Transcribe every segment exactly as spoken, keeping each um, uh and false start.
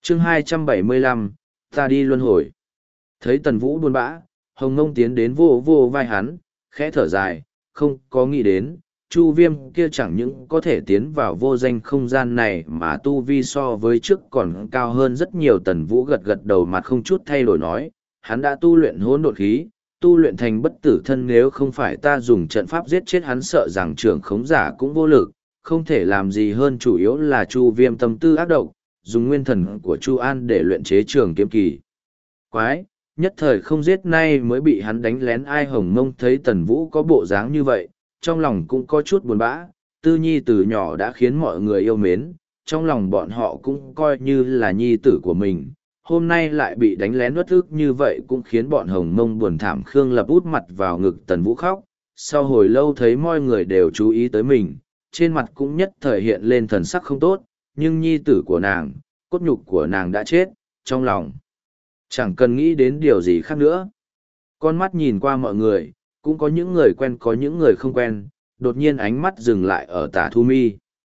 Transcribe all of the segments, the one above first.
chương hai trăm bảy mươi lăm, ta đi luân hồi. Thấy Tần Vũ buồn bã, Hồng Ngông tiến đến vô vô vai hắn, khẽ thở dài, không có nghĩ đến, Chu Viêm kia chẳng những có thể tiến vào vô danh không gian này mà tu vi so với trước còn cao hơn rất nhiều. Tần Vũ gật gật đầu mặt không chút thay đổi nói, hắn đã tu luyện hỗn độn khí, tu luyện thành bất tử thân, nếu không phải ta dùng trận pháp giết chết hắn sợ rằng trưởng khống giả cũng vô lực, không thể làm gì hơn. Chủ yếu là Chu Viêm tâm tư ác độc, dùng nguyên thần của Chu An để luyện chế trường kiếm kỳ quái, nhất thời không giết nay mới bị hắn đánh lén. Ai Hồng Mông thấy Tần Vũ có bộ dáng như vậy, trong lòng cũng có chút buồn bã. Tư Nhi từ nhỏ đã khiến mọi người yêu mến, trong lòng bọn họ cũng coi như là nhi tử của mình, hôm nay lại bị đánh lén uất ức như vậy cũng khiến bọn Hồng Mông buồn thảm. Khương Lập út mặt vào ngực Tần Vũ khóc, sau hồi lâu thấy mọi người đều chú ý tới mình, trên mặt cũng nhất thời hiện lên thần sắc không tốt, nhưng nhi tử của nàng, cốt nhục của nàng đã chết, trong lòng chẳng cần nghĩ đến điều gì khác nữa. Con mắt nhìn qua mọi người, cũng có những người quen có những người không quen, đột nhiên ánh mắt dừng lại ở Tả Thu Mi.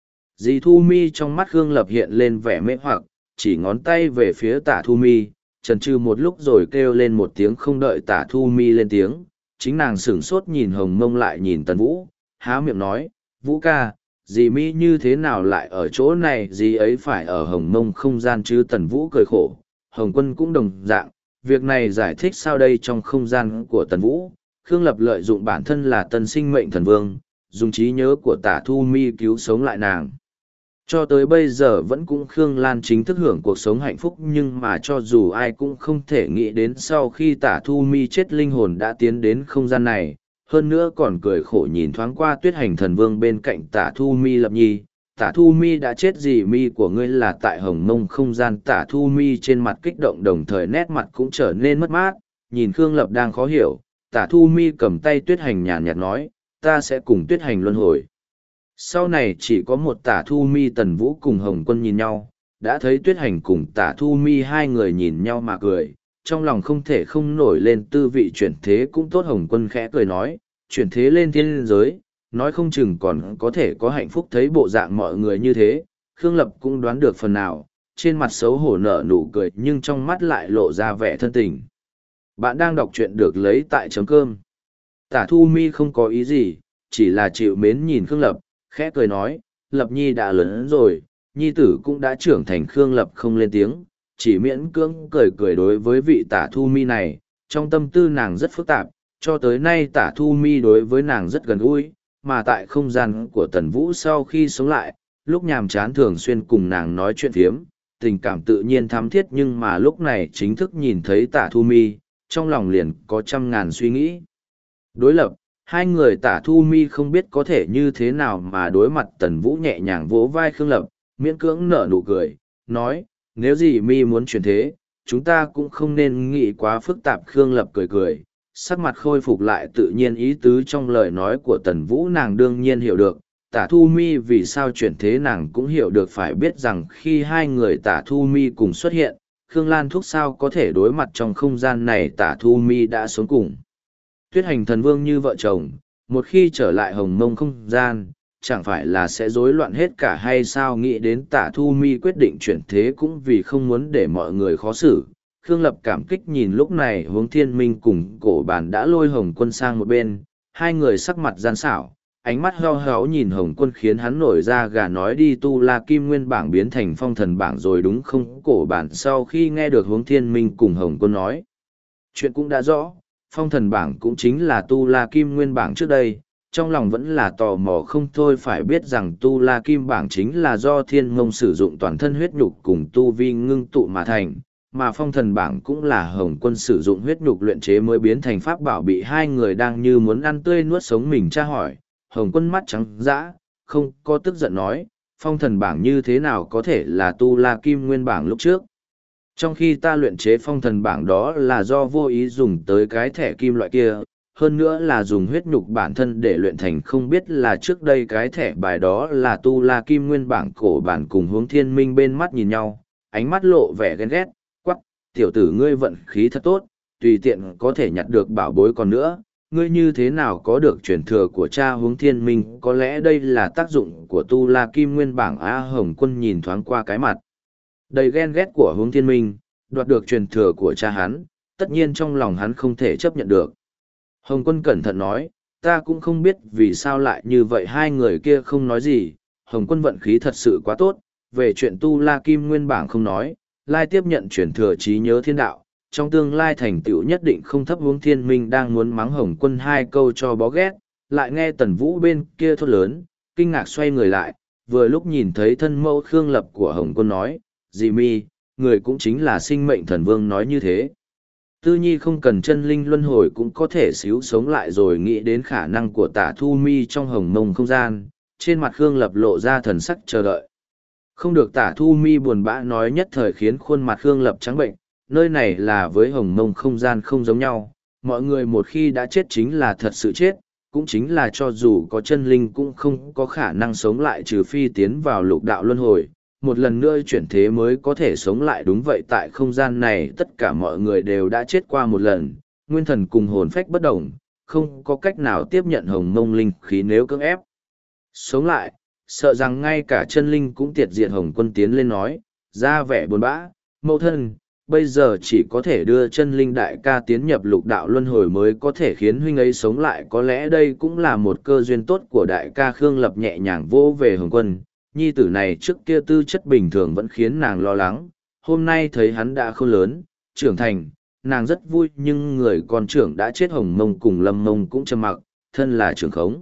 Dì Thu Mi trong mắt Khương Lập hiện lên vẻ mê hoặc, chỉ ngón tay về phía Tả Thu Mi, chần chừ một lúc rồi kêu lên một tiếng. Không đợi Tả Thu Mi lên tiếng, chính nàng sửng sốt nhìn Hồng Mông lại nhìn Tần Vũ, há miệng nói, Vũ ca, dì Mi như thế nào lại ở chỗ này, dì ấy phải ở Hồng Mông không gian chứ. Tần Vũ cười khổ, Hồng Quân cũng đồng dạng, việc này giải thích sao đây. Trong không gian của Tần Vũ, Khương Lập lợi dụng bản thân là tân sinh mệnh thần vương, dùng trí nhớ của Tả Thu Mi cứu sống lại nàng. Cho tới bây giờ vẫn cũng Khương Lan chính thức hưởng cuộc sống hạnh phúc, nhưng mà cho dù ai cũng không thể nghĩ đến sau khi Tả Thu Mi chết linh hồn đã tiến đến không gian này, hơn nữa còn cười khổ nhìn thoáng qua Tuyết Hành thần vương bên cạnh Tả Thu Mi. Lập Nhi, Tả Thu Mi đã chết, gì mi của ngươi là tại Hồng Mông không gian. Tả Thu Mi trên mặt kích động đồng thời nét mặt cũng trở nên mất mát, nhìn Khương Lập đang khó hiểu. Tả Thu Mi cầm tay Tuyết Hành nhàn nhạt nói, ta sẽ cùng Tuyết Hành luân hồi. Sau này chỉ có một Tả Thu Mi. Tần Vũ cùng Hồng Quân nhìn nhau, đã thấy Tuyết Hành cùng Tả Thu Mi hai người nhìn nhau mà cười, trong lòng không thể không nổi lên tư vị chuyển thế cũng tốt. Hồng Quân khẽ cười nói, chuyển thế lên thiên giới, nói không chừng còn có thể có hạnh phúc. Thấy bộ dạng mọi người như thế, Khương Lập cũng đoán được phần nào, trên mặt xấu hổ nở nụ cười nhưng trong mắt lại lộ ra vẻ thân tình. Bạn đang đọc truyện được lấy tại chấm cơm. Tả Thu Mi không có ý gì, chỉ là chịu mến nhìn Khương Lập, khẽ cười nói, Lập Nhi đã lớn rồi, Nhi tử cũng đã trưởng thành. Khương Lập không lên tiếng, chỉ miễn cưỡng cười cười. Đối với vị Tả Thu Mi này, trong tâm tư nàng rất phức tạp, cho tới nay Tả Thu Mi đối với nàng rất gần gũi, mà tại không gian của Tần Vũ sau khi sống lại, lúc nhàm chán thường xuyên cùng nàng nói chuyện phiếm, tình cảm tự nhiên thắm thiết. Nhưng mà lúc này chính thức nhìn thấy Tả Thu Mi, trong lòng liền có trăm ngàn suy nghĩ. Đối lập, hai người Tả Thu Mi không biết có thể như thế nào mà đối mặt. Tần Vũ nhẹ nhàng vỗ vai Khương Lập, miễn cưỡng nở nụ cười, nói, nếu gì Mi muốn chuyển thế, chúng ta cũng không nên nghĩ quá phức tạp. Khương Lập cười cười, sắc mặt khôi phục lại tự nhiên. Ý tứ trong lời nói của Tần Vũ nàng đương nhiên hiểu được, Tả Thu Mi vì sao chuyển thế nàng cũng hiểu được. Phải biết rằng khi hai người Tả Thu Mi cùng xuất hiện, Khương Lan Thúc sao có thể đối mặt trong không gian này. Tả Thu Mi đã sống cùng Tuyết Hành thần vương như vợ chồng, một khi trở lại Hồng Mông không gian, chẳng phải là sẽ rối loạn hết cả hay sao. Nghĩ đến Tả Thu Mi quyết định chuyển thế cũng vì không muốn để mọi người khó xử, Khương Lập cảm kích nhìn lúc này Hướng Thiên Minh cùng Cổ Bàn đã lôi Hồng Quân sang một bên, hai người sắc mặt gian xảo, ánh mắt heo héo nhìn Hồng Quân khiến hắn nổi da gà. Nói đi Tu La Kim Nguyên bảng biến thành Phong Thần bảng rồi đúng không? Cổ Bàn sau khi nghe được Hướng Thiên Minh cùng Hồng Quân nói chuyện cũng đã rõ, Phong Thần bảng cũng chính là Tu La Kim Nguyên bảng trước đây, trong lòng vẫn là tò mò không thôi. Phải biết rằng Tu La Kim bảng chính là do Thiên Mông sử dụng toàn thân huyết nhục cùng tu vi ngưng tụ mà thành, mà Phong Thần bảng cũng là Hồng Quân sử dụng huyết nhục luyện chế mới biến thành pháp bảo. Bị hai người đang như muốn ăn tươi nuốt sống mình tra hỏi, Hồng Quân mắt trắng dã, không có tức giận nói, Phong Thần bảng như thế nào có thể là Tu La Kim Nguyên bảng lúc trước? Trong khi ta luyện chế Phong Thần bảng đó là do vô ý dùng tới cái thẻ kim loại kia, hơn nữa là dùng huyết nhục bản thân để luyện thành. Không biết là trước đây cái thẻ bài đó là Tu La Kim Nguyên bảng. Cổ Bản cùng Hướng Thiên Minh bên mắt nhìn nhau, ánh mắt lộ vẻ ghen ghét, quắc, tiểu tử ngươi vận khí thật tốt, tùy tiện có thể nhặt được bảo bối. Còn nữa, ngươi như thế nào có được truyền thừa của cha? Hướng Thiên Minh, có lẽ đây là tác dụng của Tu La Kim Nguyên bảng. A Hồng Quân nhìn thoáng qua cái mặt Đầy ghen ghét của Hướng Thiên Minh, đoạt được truyền thừa của cha hắn, tất nhiên trong lòng hắn không thể chấp nhận được. Hồng Quân cẩn thận nói, ta cũng không biết vì sao lại như vậy, hai người kia không nói gì. Hồng Quân vận khí thật sự quá tốt, về chuyện tu La Kim Nguyên bảng không nói, lai tiếp nhận truyền thừa trí nhớ thiên đạo, trong tương lai thành tựu nhất định không thấp. Hướng Thiên Minh đang muốn mắng Hồng Quân hai câu cho bó ghét, lại nghe Tần Vũ bên kia thốt lớn, kinh ngạc xoay người lại, vừa lúc nhìn thấy thân mẫu Khương Lập của Hồng Quân nói, dì mi, người cũng chính là sinh mệnh thần vương nói như thế. Tư Nhi không cần chân linh luân hồi cũng có thể xíu sống lại, rồi nghĩ đến khả năng của Tả Thu Mi trong hồng mông không gian, trên mặt Khương Lập lộ ra thần sắc chờ đợi. Không được Tả Thu Mi buồn bã nói nhất thời khiến khuôn mặt Khương Lập trắng bệnh, nơi này là với hồng mông không gian không giống nhau, mọi người một khi đã chết chính là thật sự chết, cũng chính là cho dù có chân linh cũng không có khả năng sống lại trừ phi tiến vào lục đạo luân hồi, một lần nữa chuyển thế mới có thể sống lại. Đúng vậy, tại không gian này tất cả mọi người đều đã chết qua một lần, nguyên thần cùng hồn phách bất đồng, không có cách nào tiếp nhận hồng mông linh khí, nếu cưỡng ép sống lại, sợ rằng ngay cả chân linh cũng tiệt diệt. Hồng Quân tiến lên nói, ra vẻ buồn bã, mẫu thân, bây giờ chỉ có thể đưa chân linh đại ca tiến nhập lục đạo luân hồi mới có thể khiến huynh ấy sống lại, có lẽ đây cũng là một cơ duyên tốt của đại ca. Khương Lập nhẹ nhàng vỗ về Hồng Quân, nhi tử này trước kia tư chất bình thường vẫn khiến nàng lo lắng, hôm nay thấy hắn đã khôn lớn, trưởng thành, nàng rất vui, nhưng người con trưởng đã chết. Hồng Mông cùng Lâm Mông cũng trầm mặc, thân là trưởng khống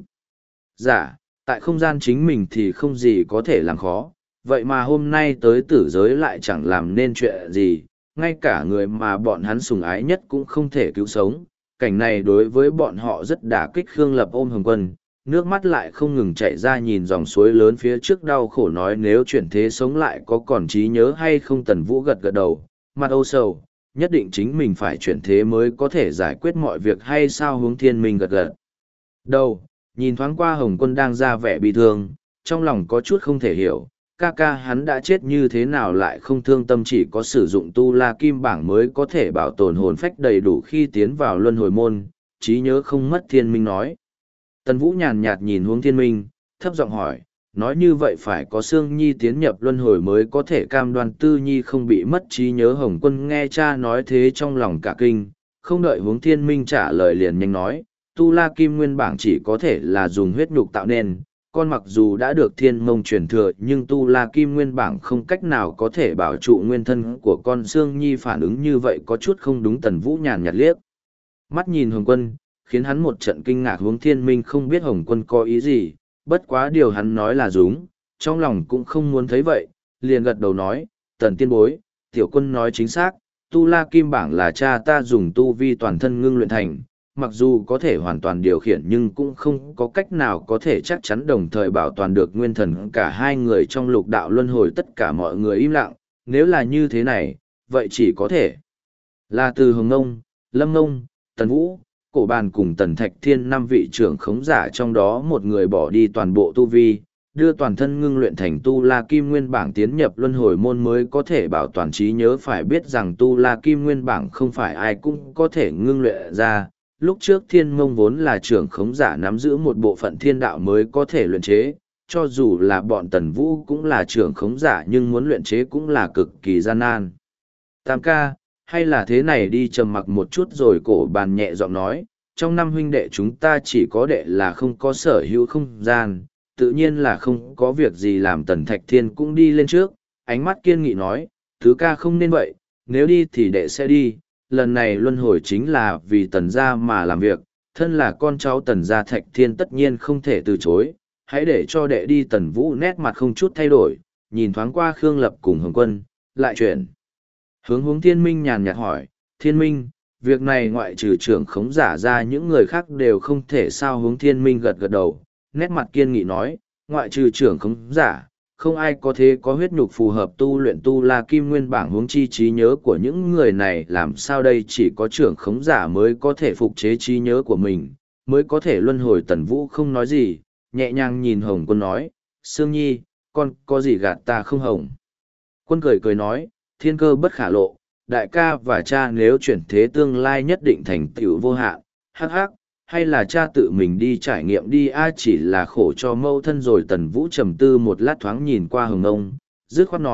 giả, tại không gian chính mình thì không gì có thể làm khó, vậy mà hôm nay tới tử giới lại chẳng làm nên chuyện gì, ngay cả người mà bọn hắn sủng ái nhất cũng không thể cứu sống. Cảnh này đối với bọn họ rất đả kích. Khương Lập ôm Hồng Quân, nước mắt lại không ngừng chảy ra, nhìn dòng suối lớn phía trước đau khổ nói, nếu chuyển thế sống lại có còn trí nhớ hay không. Tần Vũ gật gật đầu, mặt âu sầu, nhất định chính mình phải chuyển thế mới có thể giải quyết mọi việc hay sao. Hướng Thiên Minh gật gật đầu, nhìn thoáng qua Hồng Quân đang ra vẻ bị thương, trong lòng có chút không thể hiểu, ca ca hắn đã chết như thế nào lại không thương tâm, chỉ có sử dụng tu La Kim bảng mới có thể bảo tồn hồn phách đầy đủ khi tiến vào luân hồi môn, trí nhớ không mất. Thiên Minh nói. Tần Vũ nhàn nhạt nhìn Hướng Thiên Minh, thấp giọng hỏi, nói như vậy phải có Sương Nhi tiến nhập luân hồi mới có thể cam đoan Tư Nhi không bị mất trí nhớ. Hồng Quân nghe cha nói thế trong lòng cả kinh, không đợi Hướng Thiên Minh trả lời liền nhanh nói, tu La Kim nguyên bảng chỉ có thể là dùng huyết nhục tạo nên, con mặc dù đã được Thiên Mông truyền thừa nhưng tu La Kim nguyên bảng không cách nào có thể bảo trụ nguyên thân của con. Sương Nhi phản ứng như vậy có chút không đúng. Tần Vũ nhàn nhạt liếc mắt nhìn Hồng Quân, khiến hắn một trận kinh ngạc. Hướng Thiên Minh không biết Hồng Quân có ý gì, bất quá điều hắn nói là đúng, trong lòng cũng không muốn thấy vậy, liền gật đầu nói, Tần tiên bối, tiểu quân nói chính xác, tu La Kim bảng là cha ta dùng tu vi toàn thân ngưng luyện thành, mặc dù có thể hoàn toàn điều khiển nhưng cũng không có cách nào có thể chắc chắn đồng thời bảo toàn được nguyên thần cả hai người trong lục đạo luân hồi. Tất cả mọi người im lặng, nếu là như thế này, vậy chỉ có thể là từ Hồng Ngông, Lâm Ngông, Tần Vũ, Cổ Bàn cùng Tần Thạch Thiên năm vị trưởng khống giả trong đó một người bỏ đi toàn bộ tu vi, đưa toàn thân ngưng luyện thành tu La Kim nguyên bảng tiến nhập luân hồi môn mới có thể bảo toàn trí nhớ. Phải biết rằng tu La Kim nguyên bảng không phải ai cũng có thể ngưng luyện ra, lúc trước Thiên Mông vốn là trưởng khống giả nắm giữ một bộ phận thiên đạo mới có thể luyện chế, cho dù là bọn Tần Vũ cũng là trưởng khống giả nhưng muốn luyện chế cũng là cực kỳ gian nan. Tam ca, hay là thế này đi. Trầm mặc một chút rồi Cổ Bàn nhẹ giọng nói, trong năm huynh đệ chúng ta chỉ có đệ là không có sở hữu không gian, tự nhiên là không có việc gì làm. Tần Thạch Thiên cũng đi lên trước, ánh mắt kiên nghị nói, tứ ca không nên vậy, nếu đi thì đệ sẽ đi, lần này luân hồi chính là vì Tần gia mà làm việc, thân là con cháu Tần gia Thạch Thiên tất nhiên không thể từ chối, hãy để cho đệ đi. Tần Vũ nét mặt không chút thay đổi, nhìn thoáng qua Khương Lập cùng Hồng Quân, lại chuyển hướng Hướng Thiên Minh nhàn nhạt hỏi, Thiên Minh, việc này ngoại trừ trưởng khống giả ra những người khác đều không thể sao. Hướng Thiên Minh gật gật đầu, nét mặt kiên nghị nói, ngoại trừ trưởng khống giả, không ai có thế có huyết nhục phù hợp tu luyện tu La Kim nguyên bảng. Huống chi trí nhớ của những người này làm sao đây, chỉ có trưởng khống giả mới có thể phục chế trí nhớ của mình, mới có thể luân hồi. Tần Vũ không nói gì, nhẹ nhàng nhìn Hồng Quân nói, Sương Nhi, con có gì gạt ta không? Hồng Quân cười cười nói, thiên cơ bất khả lộ, đại ca và cha nếu chuyển thế tương lai nhất định thành tựu vô hạn, hắc hắc, hay là cha tự mình đi trải nghiệm đi a, chỉ là khổ cho mâu thân rồi. Tần Vũ trầm tư một lát thoáng nhìn qua Hồng Ngông, dứt khoát nói,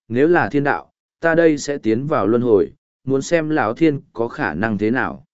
nếu là thiên đạo, ta đây sẽ tiến vào luân hồi, muốn xem lão thiên có khả năng thế nào.